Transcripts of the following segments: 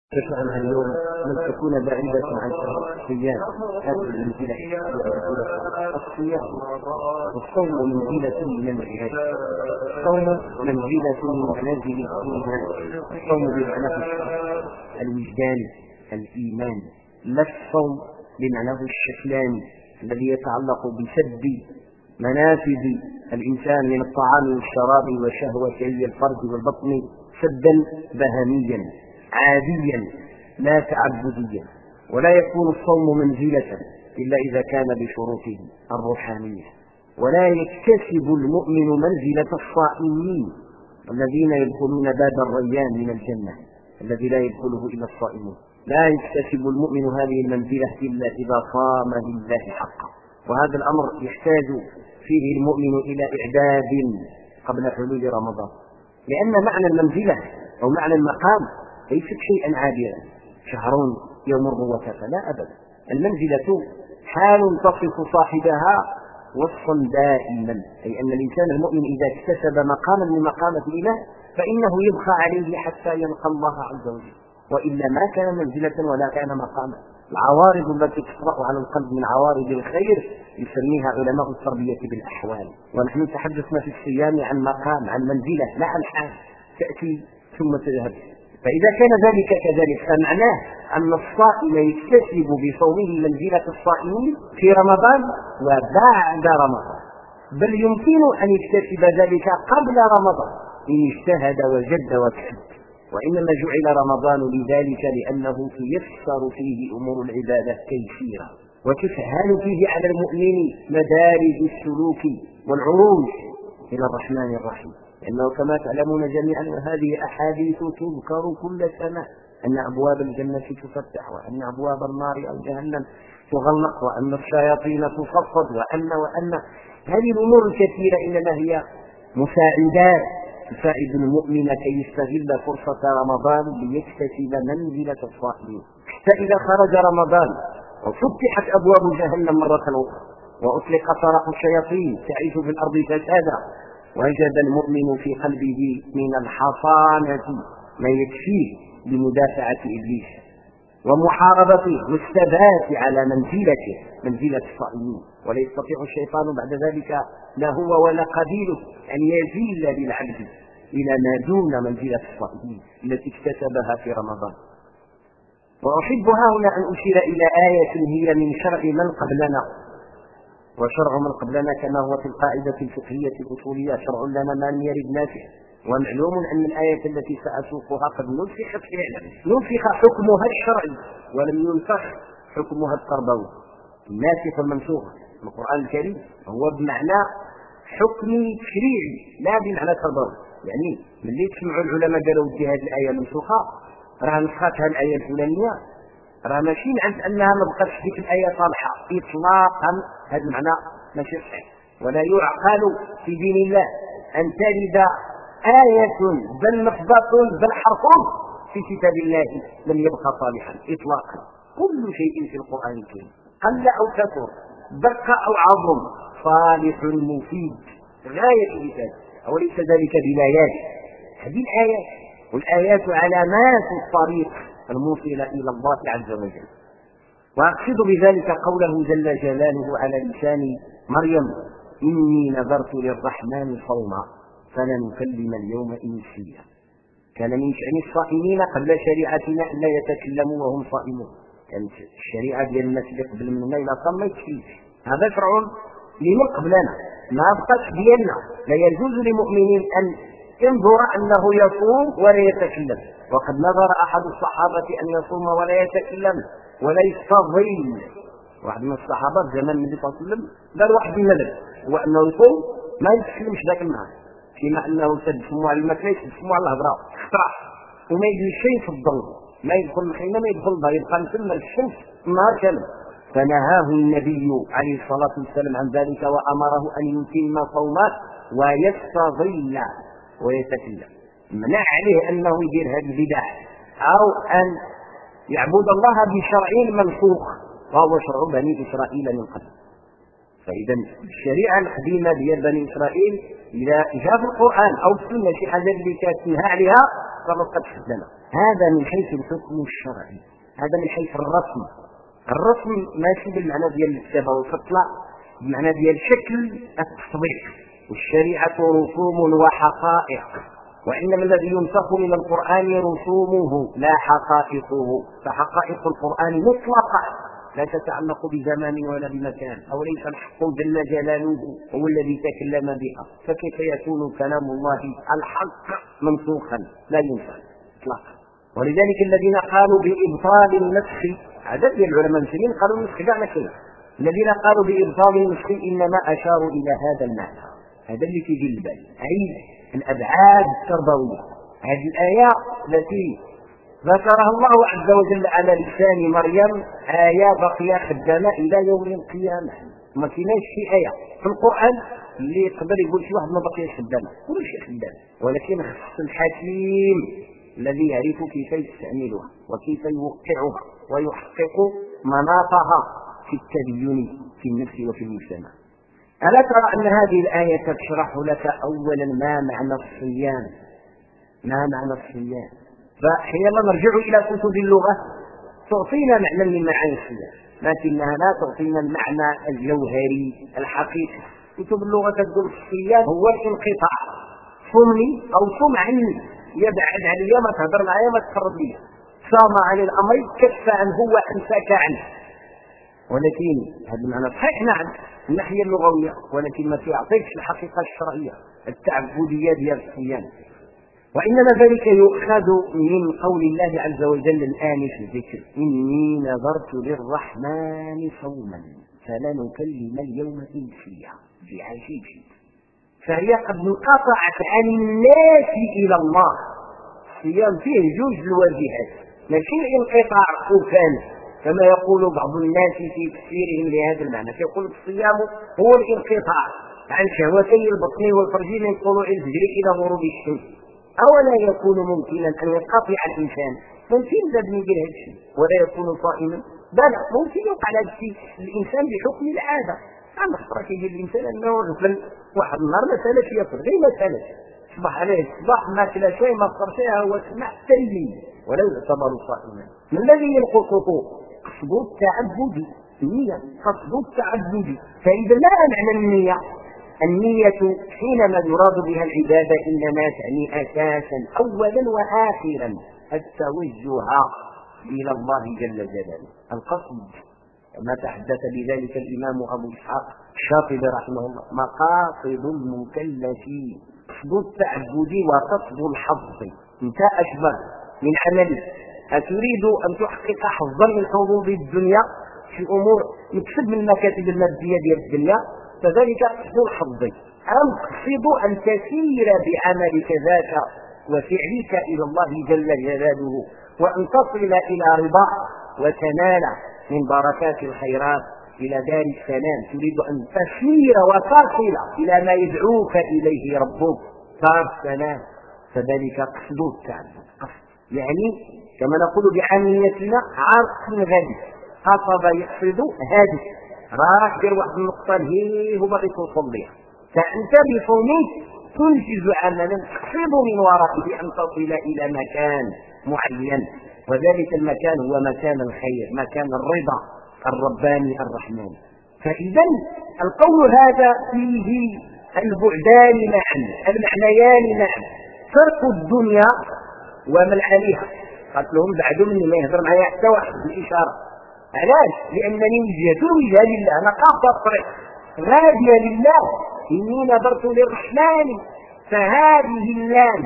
تفهم اليوم من تكون بعيدة عن الصيام هذه المنزلة الصيام والصوم منزلة من المنزلات. الصوم منزلة من منازل الإيمان. الصوم بمعناه الوجدان الإيمان، لا الصوم بمعناه الشكلاني الذي يتعلق بسد منافذ الإنسان من الطعام والشراب وشهوتي الفرج والبطن سدا بهميا عاديا لا تعبديا. ولا يكون الصوم منزلة إلا إذا كان بشروطه الروحانية. ولا يكتسب المؤمن منزلة الصائمين الذين يدخلون باب الريان من الجنة الذي لا يدخله إلا الصائمون. لا يكتسب المؤمن هذه المنزلة إلا إذا صام لله حقا. وهذا الأمر يحتاج فيه المؤمن إلى إعداد قبل حلول رمضان، لأن معنى المنزلة أو معنى المقام ليست شيئا عابرا شهر يمر وكفى، لا أبدا. المنزلة حال تصف صاحبها وصفا دائما، أي أن الإنسان المؤمن إذا اكتسب مقاما من مقامات الإله فإنه يبقى عليه حتى يلقى الله عز وجل، وإلا ما كان منزلة ولا كان مقاما. العوارض التي تطرأ على القلب من عوارض الخير يسميها علماء التربية بالأحوال. ونحن تحدثنا في الصيام عن مقام، عن منزلة، لا عن حال تأتي ثم تذهب. فإذا كان ذلك كذلك فمعناه أن الصائم يكتسب بصومه منزلة الصائمين في رمضان وبعد رمضان، بل يمكن أن يكتسب ذلك قبل رمضان إن اجتهد وجد وكسب. وإنما جعل رمضان لذلك لأنه تيسر فيه أمور العبادة تيسيرا، وتسهل فيه على المؤمن مدارج السلوك والعروج إلى الرحمن الرحيم. لأنه كما تعلمون جميعا هذه أحاديث تذكر كل سنة، أن أبواب الجنة تفتح، وأن أبواب النار أو جهنم تغلق، وأن الشياطين تصفد، وأن هذه الأمور الكثيرة إنما هي مساعدات تساعد المؤمن كي يستغل فرصة رمضان ليكتسب منزلة الصائمين. حتى إذا خرج رمضان وفتحت أبواب جهنم مرة أخرى وأطلق سراح الشياطين تعيش في الأرض فسادا، وجد المؤمن في قلبه من الحصانة ما يكفيه لمدافعة إبليس ومحاربته والثبات على منزلة الصائمين. ولا يستطيع الشيطان بعد ذلك لا هو ولا قبيله أن يزيل للعبد إلى ما دون منزلة الصائمين التي اكتسبها في رمضان. وأحب هنا أن أشير إلى آية هي من شرع من قبلنا، وشرع من قبلنا كما هو في القاعدة الفقهية الأصولية شرع لنا ما لم يرد ناسخ. ومعلوم أن الآية التي سأسوقها قد نسخت فعلا، نسخ حكمها الشرعي ولم ينسخ حكمها التربوي. الناسخ والمنسوخ في القرآن الكريم هو بمعنى حكم تشريعي لا بمعنى تربوي. يعني ملي تسمعوا العلماء قالوا هذه الآية منسوخة راه نسختها الآية الفلانية، راه ماشي معنى أنها ما بقاتش ديك الآية صالحة إطلاقا، هذا المعنى ماشي صحيح. ولا يعقل في دين الله أن ترد آية بل لفظة بل حرف في كتاب الله لم يبقى صالحا إطلاقا. كل شيء في القرآن الكريم قل أو كثر دق أو عظم صالح مفيد غاية الإفادة، وليس ذلك بلايات. هذه الآيات والآيات علامات الطريق الموصلة إلى الله عز وجل. وأقصد بذلك قوله جل جلاله على لسان مريم: إني نذرت للرحمن صوما فلن نكلم اليوم إنسيا. كان من شأن الصائمين قبل شريعتنا أن لا يتكلموا وهم صائمون. كانت الشريعة ديال الناس اللي قبل منا إلى صام ما يكفيش، هذا شرع لمن قبلنا ما بقاش ديالنا. لا يجوز لمؤمن أن ينظر أنه يصوم ولا يتكلم. وقد نظر أحد الصحابة أن يصوم ولا يتكلم ولا يستظل. واحد من الصحابة زمان النبي صلى الله عليه وسلم قال واحد من النذر هو أنه يصوم ما يتكلمش ذاك النهار، كما أنه سد سموه على المكان يسد سموه على الهضرة اختراح، وما يجري شيء في الظل، ما يدخل الحين ما يدخل الظل، يبقى مثل الشمس النهار كامل. فنهاه النبي عليه الصلاة والسلام عن ذلك وأمره أن يتم صومه ويستظل ويتكلم. منع عليه أنه يدير هذه البدع أو أن يعبد الله بشرع منسوخ وهو شرع بني إسرائيل من قبل. فإذا الشريعة القديمة ديال بني إسرائيل إذا جاء في القرآن أو في السنة شي حاجة اللي كانت تنهى عليها فقد قد لنا. هذا من حيث الحكم الشرعي، هذا من حيث الرسم ماشي بالمعنى ديال الكتابه والفطله، بالمعنى ديال شكل التصديق. والشريعه رسوم وحقائق، وانما الذي ينسخ من القران رسومه لا حقائقه، فحقائق القران مطلقه لا تتعلق بزمان ولا بمكان، او ليس الحق جل جلاله هو الذي تكلم بها، فكيف يكون كلام الله الحق منسوخا؟ لا ينسخ اطلاقا. ولذلك الذين قالوا بإبطال النسخ، عدد من العلماء المسلمين قالوا النسخ كاع كذا، الذين قالوا بإبطال النسخ إنما أشاروا إلى هذا المعنى، هذا اللي في البال، أي الأبعاد التربوية. هذه الآية التي ذكرها الله عز وجل على لسان مريم آية باقية خدامة إلى يوم القيامة. ما كايناش شي آية في القرآن اللي يقدر يقول شي واحد ما بقيش خدامة، كل شيء خدام، ولكن خص الحكيم الذي يعرف كيف يستعملها وكيف يوقعها ويحقق مناطها في التدين في النفس وفي المجتمع. ألا ترى أن هذه الآية تشرح لك أولا ما معنى الصيام، فحينما نرجع إلى كتب اللغة تعطينا معنى من معاني الصيام، لكنها لا تعطينا المعنى الجوهري الحقيقي. كتب اللغة تقول الصيام هو الانقطاع، صمني أو صم عني، يبعد علي، ما تهضر معايا، ما تقرب لي، صام عن الأمر كف عنه وأمسك عنه. ولكن هذا المعنى صحيح نعم من الناحية اللغوية، ولكن ما تعطيكش الحقيقة الشرعية التعبدية ديال الصيام. وإنما ذلك يؤخذ من قول الله عز وجل الآن في الذكر: إني نذرت للرحمن صوما فلن نكلم اليوم إنسيا. بعجيب، فهي قد انقطعت عن الناس إلى الله. الصيام فيه جوج الواجهات، ماشي انقطاع كفان كما يقول بعض الناس في تفسيرهم لهذا المعنى، فيقول الصيام هو الانقطاع عن شهوتي البطن والفرج من طلوع الفجر إلى غروب الشمس. أولا يكون ممكنا أن ينقطع الإنسان؟ ممكن ذا يدير هذا الشيء ولا يكون صائما؟ بل ممكن يوقع هذا الشيء الإنسان بحكم العادة. عند خطرة يجي الإنسان أنه غفل واحد النهار ما سالش ياكل، غير ما سالش، صبح عليه الصباح ما كلا شيء، ما فطر شيء، هو سمع حتى الليل ولا يعتبر صائما. ما الذي ينقصه؟ قصد التعبد، النية، قصد التعبد. فإذا ما معنى النية؟ النية حينما يراد بها العبادة إنما تعني أساسا أولا وآخرا التوجه إلى الله جل جلاله، القصد. ما تحدث بذلك الإمام أبو إسحاق الشاطبي رحمه الله: مقاصد المكلفين قصد التعبد وقصد الحظ. انت أشبه من عملك، أتريد أن تحقق حظا من حظوظ الدنيا في أمور مكسب من المكاسب المادية ديال الدنيا، فذلك قصد الحظ. أم تقصد أن تسير بعملك ذاك وفعلك إلى الله جل جلاله وأن تصل إلى رضا وتنال من بركات الخيرات إلى دار السلام، تريد أن تسير وتصل إلى ما يدعوك إليه ربك دار السلام، فذلك قصد التعبد. يعني كما نقول بعاميتنا عرق غني، قصد يقصد هذه، راك دير واحد النقطة هي هو باغي توصل ليها، فأنت بصومك تنجز عملا تقصد من ورائه أن تصل إلى مكان معين، وذلك المكان هو مكان الخير، مكان الرضا الرباني الرحمن. فإذا القول هذا فيه البعدان معا، المعنيان معا، فرق الدنيا ومن عليها. قلت لهم بعدوا مني ما يهضر معايا حتى واحد بالإشارة. علاش؟ لأنني وجهت الوجهة لله، أنا قاطع الطريق غادية لله. إني نذرت للرحمن، فهذه اللام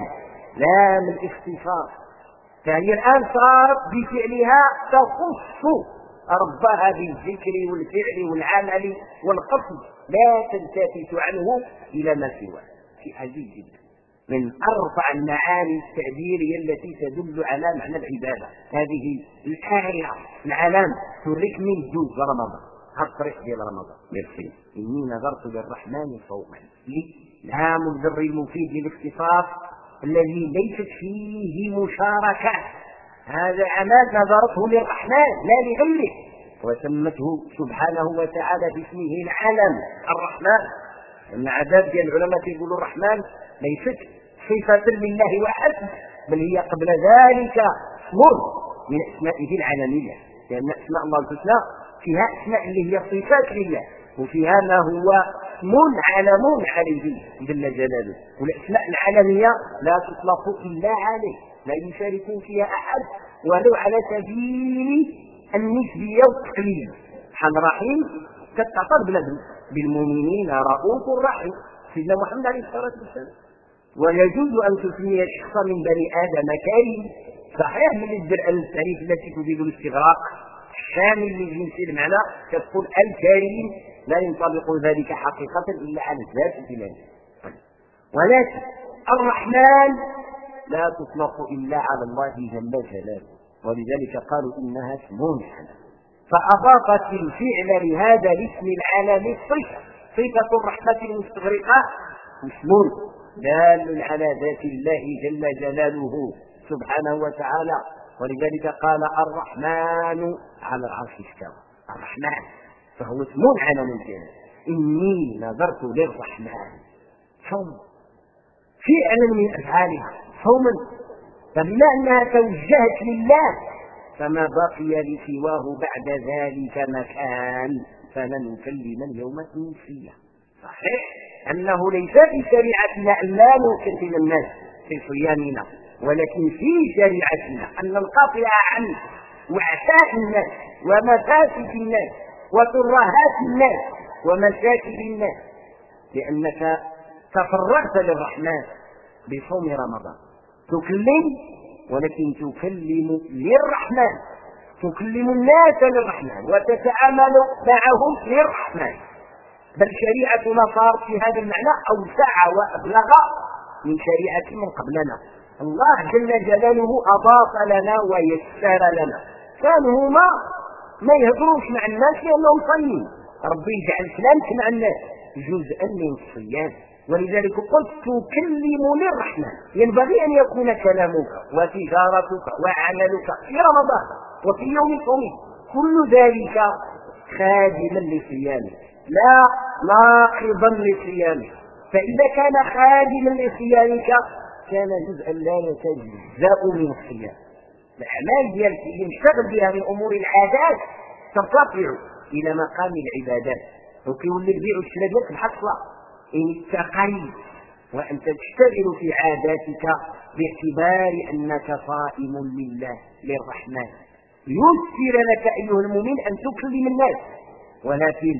لام الاختصاص، فهي الآن صارت بفعلها تخص ربها بالذكر والفعل والعمل والقصد، لا تلتفت عنه إلى ما سواه. شيء عجيب جدا، من أرفع المعاني التعبيرية التي تدل على معنى العبادة. هذه الآية العلام توريك من جوز رمضان، هالطريق ديال رمضان يرسل: إني نذرت للرحمن صوما. لام الذر المفيد للاختصاص الذي ليست فيه مشاركة، هذا عمل نظرته للرحمن لا لغيره، وسمته سبحانه وتعالى باسمه العلم الرحمن. ان عدد ديال العلماء يقولوا الرحمن ليست صفة لله وحسب، بل هي قبل ذلك اسم من اسمائه العالميه، لان اسماء الله الحسنى فيها اسماء اللي هي صفات لله، وفيها ما هو اسم علم عليه جل جلاله. والاسماء العالميه لا تطلق الا عليه، لا يشارك فيها احد ولو على سبيل النسبيه والتقليد. بحال رحيم كتعطى بلادنا بالمؤمنين رؤوف رحيم سيدنا محمد عليه الصلاه والسلام. ويجوز ان تسمي الشخص من بني ادم كريم، صحيح من التعريف التي تفيد الاستغراق الشامل لجنس المعنى كتقول الكريم، لا ينطبق ذلك حقيقه الا على الذات الجلاليه. ولكن الرحمن لا تطلق الا على الله جل جلاله، ولذلك قالوا انها اسم حسن، فاضافت الفعل لهذا الاسم العالمي صفه الرحمه المستغرقه اسم دال على ذات الله جل جلاله سبحانه وتعالى. ولذلك قال الرحمن على العرش استوى. الرحمن فهو اسم على ممكن. إني نظرت للرحمن صوما، فعلا من أفعالها صوما، فبما أنها توجهت لله فما بقي لسواه بعد ذلك مكان، فلن نكلم اليوم إنسيا. صحيح أنه ليس في شريعتنا أن لا نكلم الناس في صيامنا، ولكن في شريعتنا أن ننقطع عن وعثاء الناس ومفاسد الناس وترهات الناس ومشاكل الناس، لأنك تفرغت للرحمن بصوم رمضان. تكلم ولكن تكلم للرحمن، تكلم الناس للرحمن وتتعامل معهم للرحمن. بل شريعتنا صارت في هذا المعنى أوسع وأبلغ من شريعة من قبلنا. الله جل جلاله أضاف لنا ويسر لنا. كانوا هما ما يهضروش مع الناس لأنهم صايمين، ربي يجعل كلامك مع الناس جزءا من الصيام. ولذلك قلت تكلم للرحمن، ينبغي أن يكون كلامك وتجارتك وعملك في رمضان وفي يوم صومك كل ذلك خادما لصيامك لا ناقضا لصيامك. فإذا كان خادما لصيامك كان جزءا لا يتجزأ من الصيام. الأعمال ديالك اللي نشتغل بها من أمور العادات ترتفع إلى مقام العبادات، وكيولي البيع والشراء ديالك بحال الصلاة إن استقيت وأنت تشتغل في عاداتك باعتبار أنك صائم لله للرحمن. يسر لك أيها المؤمن أن تكلم الناس، ولكن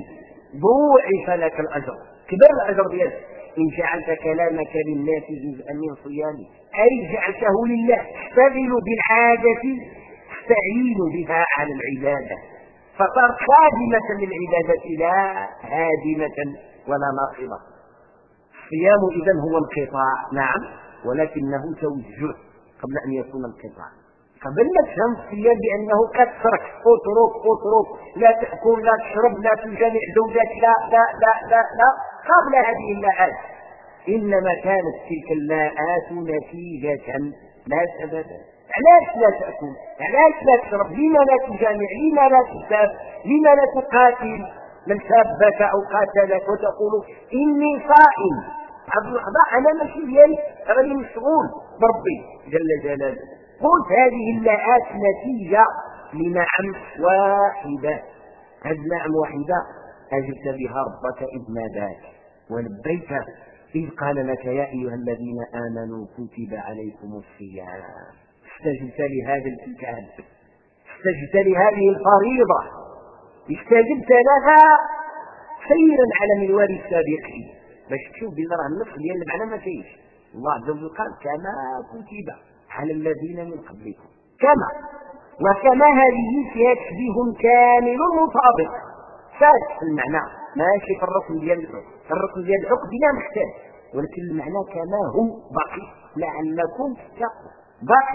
ضوعف لك الأجر، كبر الأجر ديالك إن جعلت كلامك للناس جزءا من صيامك، أي جعلته لله. تشتغل بالعادة تستعين بها على العبادة، فصارت خادمة للعبادة لا هادمة ولا ناقضة. الصيام إذن هو انقطاع، نعم، ولكنه توجه قبل أن يكون انقطاع. قبل ما تفهم الصيام بأنه كترك اترك لا تأكل لا تشرب لا تجامع زوجك لا لا لا لا لا قبل هذه اللاءات، إنما كانت تلك اللاءات نتيجة لا سببا. علاش لا تأكل؟ علاش لا تشرب؟ لما لا تجامع؟ لما لا تساب؟ لما لا تقاتل من سابك أو قاتلك وتقول إني صائم؟ هذه اللحظة أنا ماشي ديالي، راني مشغول بربي جل جلاله. قلت هذه اللاءات نتيجة لنعم واحدة. هذه نعم واحدة أجبت بها ربك إذ ناداك ولبيك إذ قال لك يا أيها الذين آمنوا كتب عليكم الصيام. استجبت لهذا الكتاب، استجبت لهذه الفريضة، استجبت لها خيرا على منوال السابقين، باش تشوف بان راه النص ديال المعنى ما كاينش. الله عز وجل قال كما كتب على الذين من قبلكم، كما وكما هذه فيها تشبيه كامل مطابق فات في المعنى، ماشي في الركن ديال الحكم. الركن ديال الحكم بلا مختلف، ولكن المعنى كما هو باقي لعلكم تتقون. باقي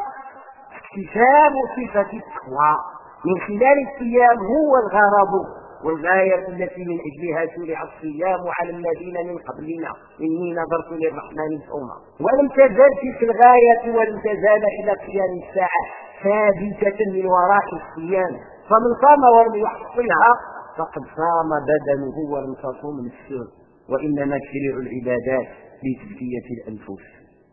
اكتساب صفة التقوى من خلال الصيام هو الغرض والغاية التي من أجلها شرع الصيام على الذين من قبلنا إني نظرت للرحمن صوما. ولم تزال تلك الغاية ولم تزال إلى قيام الساعة ثابتة من وراء الصيام، فمن صام ولم يحصلها فقد صام بدنه ولم تصوم نفسه. وإنما تشريع العبادات لتزكية الأنفس.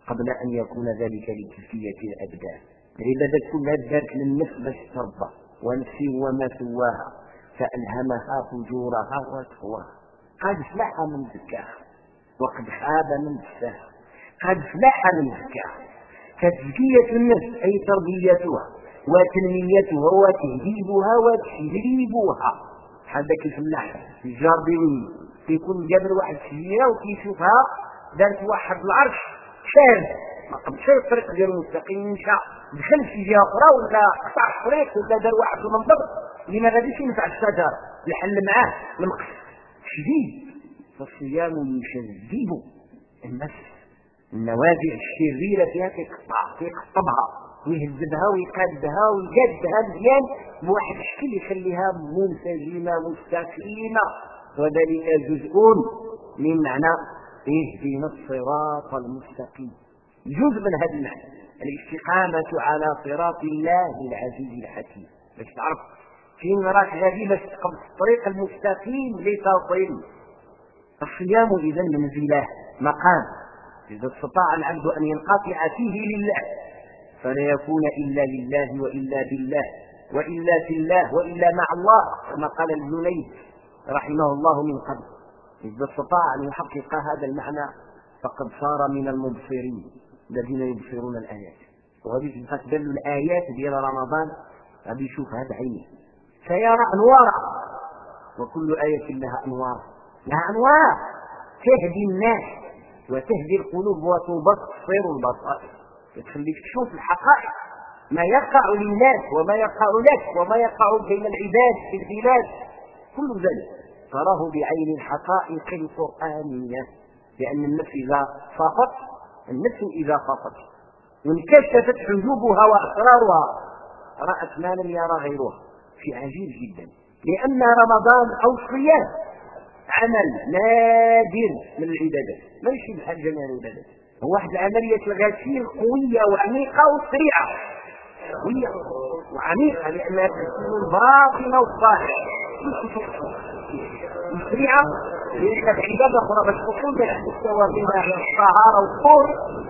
قبل أن يكون ذلك لكيفية الأبدان. العبادة كلها دارت للنفس باش ترضى، ونفس وما سواها فألهمها فجورها وتقواها. قد فلح من زكاها وقد خاب من دساها. قد فلح من زكاها، فتزكية النفس أي تربيتها وتنميتها وتهذيبها وتشريبها. هذاك الفلاح الجارديني كيكون جابر واحد الشجيره وكيشوفها دارت واحد العرش شاذ ما قبلش الطريق ديال المستقيم، مشى دخل في جهه اخرى ولا قطع الطريق ولا دار واحد المنظر اللي ما غاديش ينفع الشجر يحل معاه المقص شديد. فالصيام يشذب النفس، النوازع الشريره فيها كيقطبها ويهذبها ويقادها ويجدها مزيان بواحد الشكل يخليها منسجمه مستقيمه. وذلك جزء من معنى اهدنا الصراط المستقيم، جزء من هذا المعنى الاستقامه على صراط الله العزيز الحكيم. باش تعرف فين راك غادي باش تقبل الطريق المستقيم لتصل. الصيام اذا منزله مقام اذا استطاع العبد ان ينقطع فيه لله فلا يكون إلا لله وإلا بالله وإلا في الله وإلا مع الله، كما قال الجنيد رحمه الله من قبل. إذا استطاع أن يحقق هذا المعنى فقد صار من المبصرين الذين يبصرون الآيات. وغادي تدل الآيات ديال رمضان غادي يشوف هذا عينه سيرى أنوارا، وكل آية لها أنوار، لها أنوار تهدي الناس وتهدي القلوب وتبصر البصائر، تخليك تشوف الحقائق ما يقع للناس وما يقع لك وما يقع بين العباد في البلاد، كل ذلك تراه بعين الحقائق القرآنية. لأن النفس إذا صفت وانكشفت حجوبها وأسرارها رأت ما لم يرى غيرها، شيء عجيب جدا. لأن رمضان أو الصيام عمل نادر من العبادات، ماشي بحال جميع العبادات، هو واحد العملية الغسيل قوية وعميقة وسريعة، قوية وعميقة لأنها تكون الباطنة والظاهرة سريعة. لأن العبادة أخرى باش تكون تستوى بين الطهارة والطهر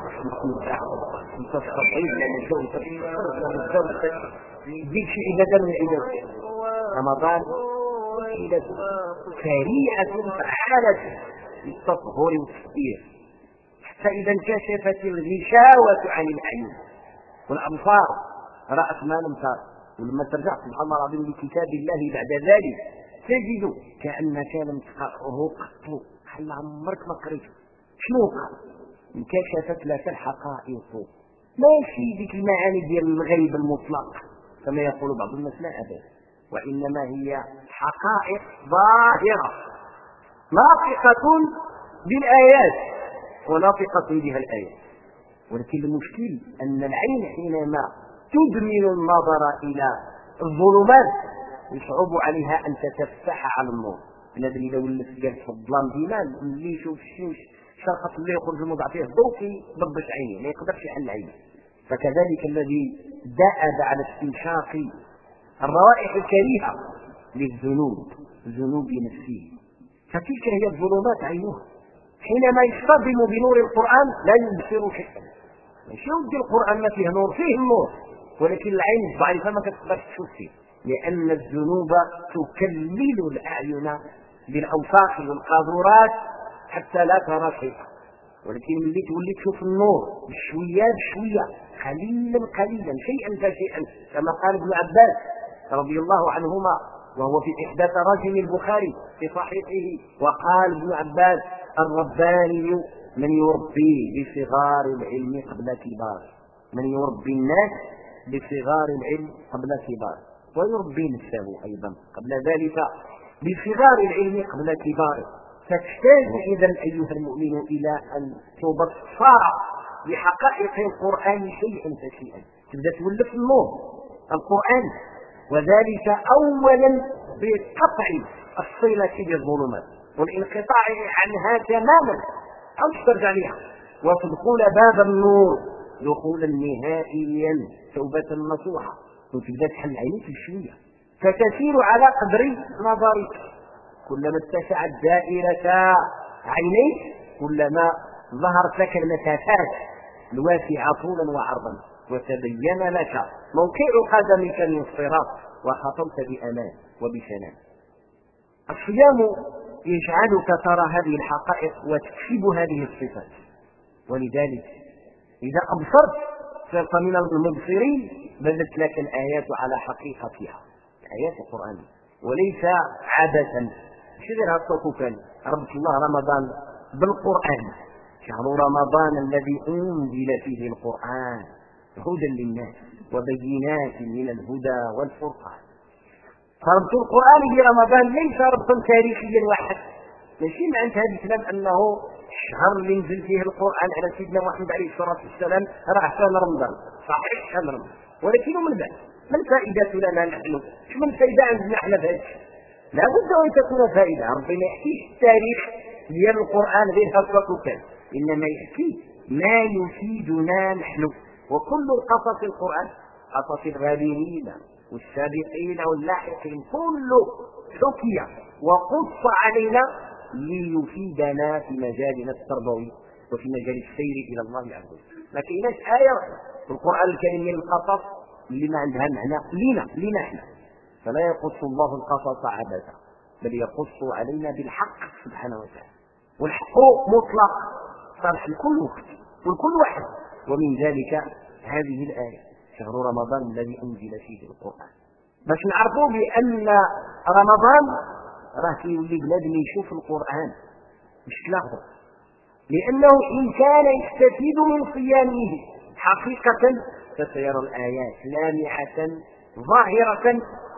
تستطيع لأن الجو يديك شي عبادة من العبادات. رمضان وسيلة سريعة فعالة للتطهر والتطهير، فإذا انكشفت الغشاوة عن العين والأبصار رأت ما لم تر. ولما ترجع سبحان الله العظيم لكتاب الله بعد ذلك تجد كأنك لم تقرأه قط، حل عمرك ما قريته. شنو قال؟ انكشفت لك الحقائق، ماشي ذيك المعاني ديال الغيب المطلق كما يقول بعض الناس، لا أبدا، وإنما هي حقائق ظاهرة ناطقة بالآيات وناطقة بها الآيات. ولكن المشكل أن العين حينما تدمن النظر إلى الظلمات يصعب عليها أن تتفتح على النور. الذي لو ولت جالس في الظلام ديما اللي يشوف الشمس شرقت اللي يخرج الموضع فيه الضوء يضبش عينيه ما يقدرش يحل عينيه. فكذلك الذي دأب على استنشاق الروائح الكريهة للذنوب ذنوب نفسه، فتلك هي الظلمات عينها. حينما يصطدم بنور القرآن لا يبصر شيئا، ماشي ودي القرآن ما فيه نور، فيه النور، ولكن العين الضعيفة ما تقدرش تشوف فيه، لأن الذنوب تكلل الأعين بالأوساخ والقاذورات حتى لا ترى شيئا. ولكن ملي تولي تشوف النور بشوية بشوية قليلا شيئا فشيئا، كما قال ابن عباس رضي الله عنهما وهو في إحدى تراجم البخاري في صحيحه، وقال ابن عباس الرباني من يربي بصغار العلم قبل كبار، من يربي الناس بصغار العلم قبل كبار، ويربي نفسه أيضا قبل ذلك بصغار العلم قبل كبار. فتحتاج إذا أيها المؤمن إلى أن تبصر بحقائق القرآن شيئا فشيئا، تبدأ تولف النور القرآن، وذلك أولا بقطع الصلة بالظلمات والانقطاع عنها تماما أو ترجع لها، وتدخل باب النور دخولا نهائيا توبة نصوحة، وتبدأ تحل عينيك بشوية فتسير على قدر نظرك. كلما اتسعت دائرة عينيك كلما ظهرت لك المسافات الواسعة طولا وعرضا، وتبين لك موقع قدمك من الصراط، وخطوت بأمان وبسلام. الصيام يجعلك ترى هذه الحقائق وتكسب هذه الصفات، ولذلك إذا أبصرت صرت من المبصرين، بدت لك الآيات على حقيقتها، آيات القرآن وليس عبثا. ماشي غير هكاك كان ربط الله رمضان بالقرآن، شهر رمضان الذي أنزل فيه القرآن هدى للناس وبينات من الهدى والفرقان. فربط القرآن برمضان ليس ربطا تاريخيا واحد، ماشي معنى هذا الكلام أنه الشهر اللي نزل فيه القرآن على سيدنا محمد عليه الصلاة والسلام راه شهر رمضان، صحيح شهر رمضان، ولكن من بعد ما الفائدة لنا نحن؟ شو من فائدة عندنا احنا في هذا الشيء؟ لا بد أن تكون فائدة. ربنا ما يحكيش التاريخ ديال القرآن غير هكاك كان، إنما يحكي ما يفيدنا نحن. وكل قصص القرآن، قصص الغابرين والسابقين واللاحقين، كله حكي وقص علينا ليفيدنا في مجالنا التربوي وفي مجال السير إلى الله عز وجل. ما كايناش آية في القرآن الكريم من القصص اللي ما عندها معنى لنا احنا. فلا يقص الله القصص عبثا، بل يقص علينا بالحق سبحانه وتعالى، والحق مطلق صالح لكل وقت ولكل واحد. ومن ذلك هذه الآية شهر رمضان الذي أنزل فيه القرآن، باش نعرفوا بأن رمضان راه كيولي بنادم يشوف القرآن مش تلاحظوا، لأنه إن كان يستفيد من صيامه حقيقة فسيرى الآيات لامعة ظاهرة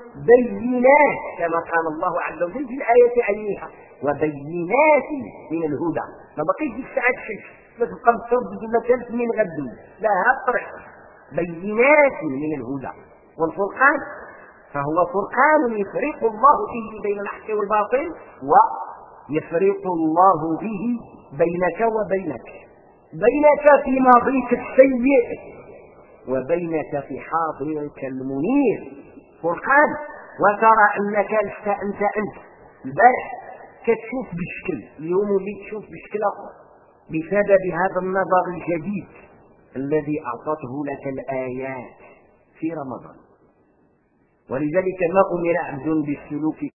بينات كما قال الله عز وجل في الآية عينها، وبينات من الهدى. ما بقيتش ساعات شيء ما تبقى متردد ولا ثالث من غدو، لا هالطريق بينات من الهدى والفرقان، فهو فرقان يفرق الله به بين الحق والباطل، ويفرق الله به بينك وبينك، بينك في ماضيك السيء وبينك في حاضرك المنير. فرقان. وترى أنك أنت البارح كتشوف بشكل، اليوم اللي تشوف بشكل آخر بسبب هذا النظر الجديد الذي أعطته لك الآيات في رمضان. ولذلك ما أمر عبد بالسلوك